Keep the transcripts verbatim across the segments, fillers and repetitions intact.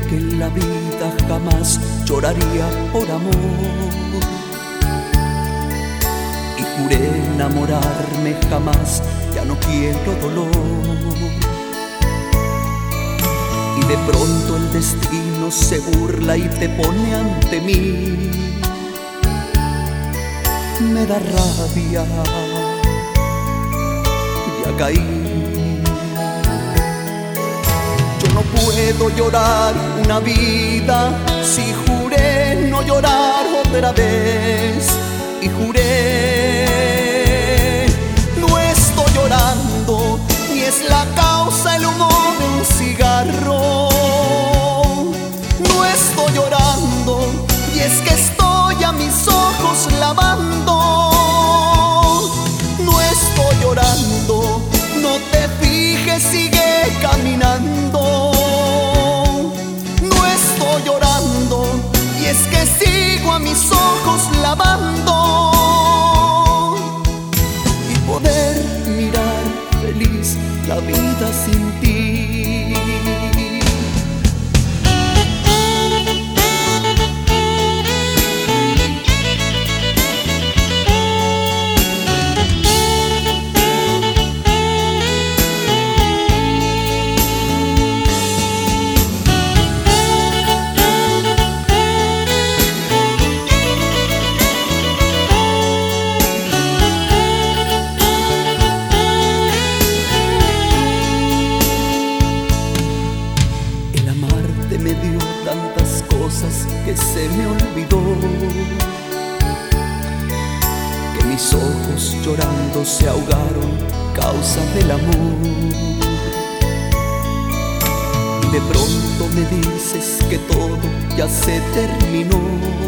que en la vida jamás lloraría por amor, y juré enamorarme jamás, ya no quiero dolor. Y de pronto el destino se burla y te pone ante mí. Me da rabia, ya caí. Yo no puedo llorar una vida si juré no llorar otra vez. Y juré, no estoy llorando, ni es la causa el humo de un cigarro. No estoy llorando, y es que estoy a mis ojos lavando. No estoy llorando, no te fijes, sigue caminando. No estoy llorando, y es que sigo a mis ojos lavando. Y poder mirar feliz la vida sin ti. Me dio tantas cosas que se me olvidó, que mis ojos llorando se ahogaron causa del amor. Y de pronto me dices que todo ya se terminó.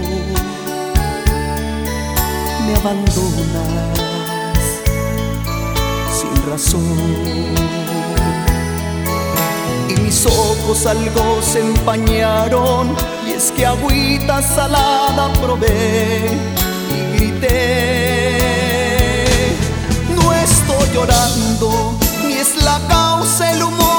Me abandonas sin razón, y mis ojos algo se empañaron, y es que agüita salada probé y grité. No estoy llorando, ni es la causa el humor